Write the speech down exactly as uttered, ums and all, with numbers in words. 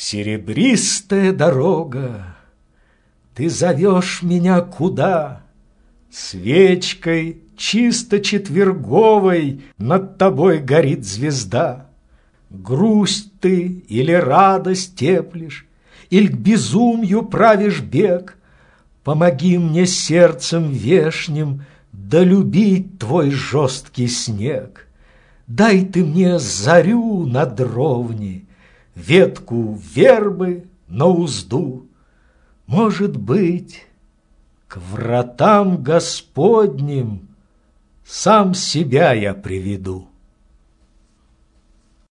Серебристая дорога, ты зовешь меня куда? Свечкой чисто четверговой над тобой горит звезда. Грусть ты или радость теплишь, или к безумью правишь бег? Помоги мне сердцем вешним долюбить твой жесткий снег. Дай ты мне зарю на дровне, ветку вербы на узду. Может быть, к вратам Господним сам себя я приведу.